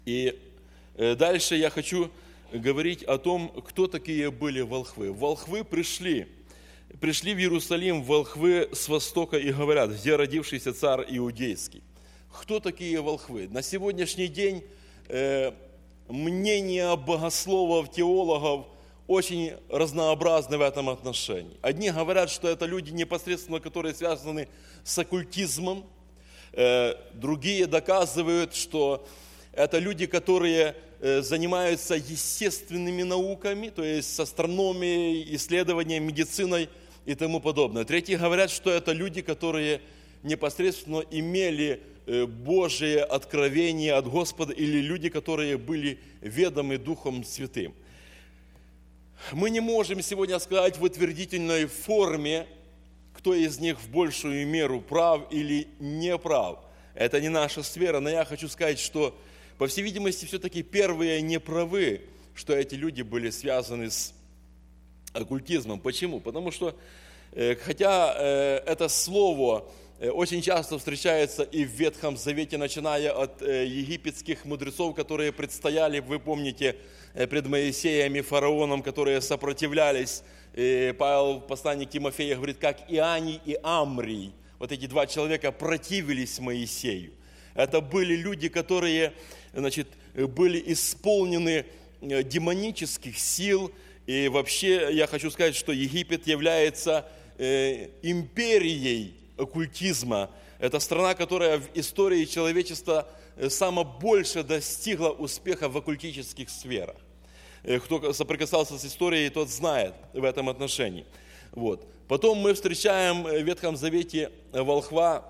И дальше я хочу говорить о том, кто такие были волхвы. Волхвы пришли в Иерусалим, волхвы с востока и говорят: где родившийся царь иудейский. Кто такие волхвы? На сегодняшний день мнения богословов, теологов очень разнообразны в этом отношении. Одни говорят, что это люди непосредственно, которые связаны с оккультизмом. Другие доказывают, что это люди, которые занимаются естественными науками, то есть с астрономией, исследованием, медициной и тому подобное. Третьи говорят, что это люди, которые непосредственно имели Божие откровение от Господа, или люди, которые были ведомы Духом Святым. Мы не можем сегодня сказать в утвердительной форме, кто из них в большую меру прав или не прав. Это не наша сфера, но я хочу сказать, что, по всей видимости, все-таки первые не правы, что эти люди были связаны с оккультизмом. Почему? Потому что, хотя это слово очень часто встречается и в Ветхом Завете, начиная от египетских мудрецов, которые предстояли, вы помните, пред Моисеем и фараоном, которые сопротивлялись. И Павел, посланник Тимофея, говорит, как Ианий и Амрий. Вот эти два человека противились Моисею. Это были люди, которые, были исполнены демонических сил. И вообще я хочу сказать, что Египет является империей оккультизма. Это страна, которая в истории человечества самое больше достигла успеха в оккультических сферах. Кто соприкасался с историей, тот знает в этом отношении. Вот. Потом мы встречаем в Ветхом Завете волхва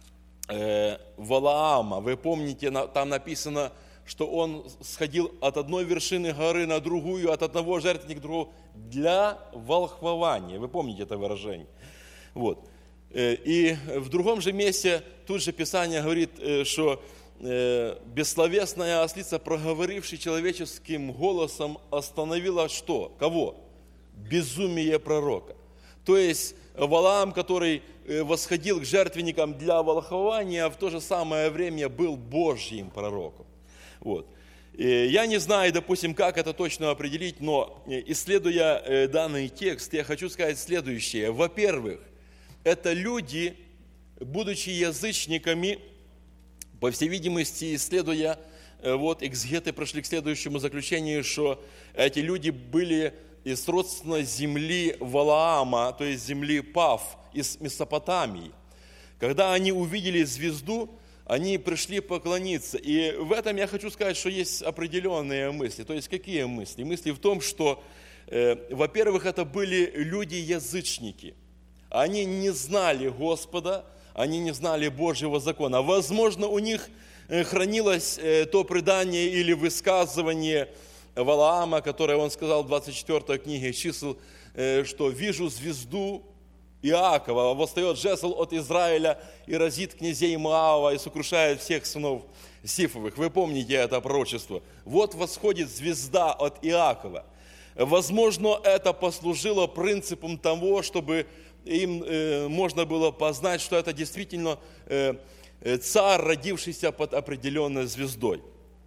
Валаама. Вы помните, там написано, что он сходил от одной вершины горы на другую, от одного жертвенника к другому, для волхвования. Вы помните это выражение? Вот. И в другом же месте тут же Писание говорит, что бессловесная ослица, проговорившая человеческим голосом, остановила что? Кого? Безумие пророка. То есть Валаам, который восходил к жертвенникам для волхвования, в то же самое время был Божьим пророком. Вот. И я не знаю, допустим, как это точно определить, но исследуя данный текст, я хочу сказать следующее. Во-первых, это люди, будучи язычниками, по всей видимости, исследуя, экзегеты пришли к следующему заключению, что эти люди были из родственной земли Валаама, то есть земли Пав, из Месопотамии. Когда они увидели звезду, они пришли поклониться. И в этом я хочу сказать, что есть определенные мысли. То есть какие мысли? Мысли в том, что, во-первых, это были люди-язычники. Они не знали Господа, они не знали Божьего закона. Возможно, у них хранилось то предание или высказывание Валаама, которое он сказал в 24 книге чисел, что «вижу звезду Иакова, восстает жезл от Израиля и разит князей Моава и сокрушает всех сынов Сифовых». Вы помните это пророчество. Вот восходит звезда от Иакова. Возможно, это послужило принципом того, чтобы им можно было познать, что это действительно царь, родившийся под определенной звездой.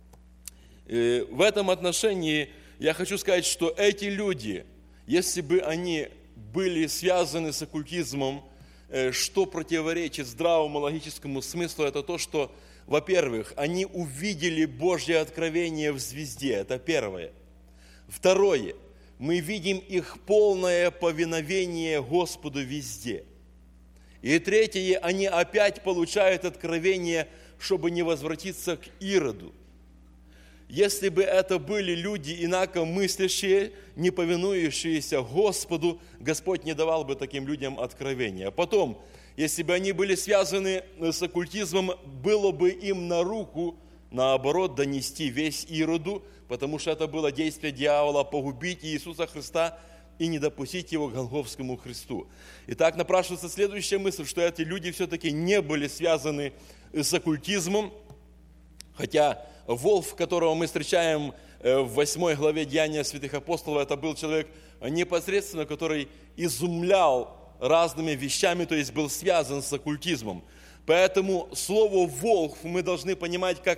В этом отношении я хочу сказать, что эти люди, если бы они были связаны с оккультизмом, что противоречит здравому логическому смыслу, это то, что, во-первых, они увидели Божье откровение в звезде, это первое. Второе, мы видим их полное повиновение Господу везде. И третье, они опять получают откровение, чтобы не возвратиться к Ироду. Если бы это были люди инакомыслящие, не повинующиеся Господу, Господь не давал бы таким людям откровения. Потом, если бы они были связаны с оккультизмом, было бы им на руку, наоборот, донести весь Ироду, потому что это было действие дьявола погубить Иисуса Христа и не допустить его к Голгофскому кресту. Итак, напрашивается следующая мысль, что эти люди все-таки не были связаны с оккультизмом, хотя волхв, которого мы встречаем в 8 главе Деяния святых апостолов, это был человек непосредственно, который изумлял разными вещами, то есть был связан с оккультизмом. Поэтому слово «волхв» мы должны понимать как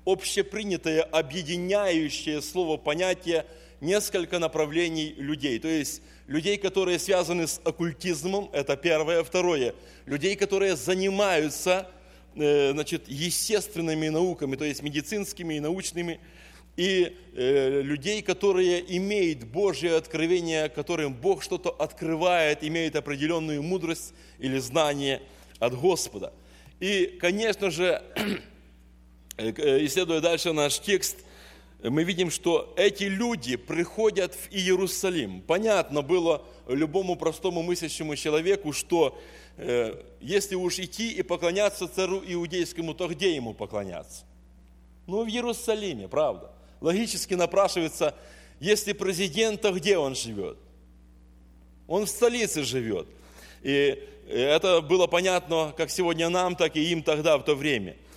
общепринятое, объединяющее слово, понятие, несколько направлений людей. То есть людей, которые связаны с оккультизмом, это первое. Второе, людей, которые занимаются естественными науками, то есть медицинскими и научными, и людей, которые имеют Божье откровение, которым Бог что-то открывает, имеют определенную мудрость или знание от Господа. И, конечно же, исследуя дальше наш текст, мы видим, что эти люди приходят в Иерусалим. Понятно было любому простому мыслящему человеку, что если уж идти и поклоняться царю иудейскому, то где ему поклоняться? Ну, в Иерусалиме, правда. Логически напрашивается, если президент, то где он живет? Он в столице живет. И это было понятно как сегодня нам, так и им тогда, в то время.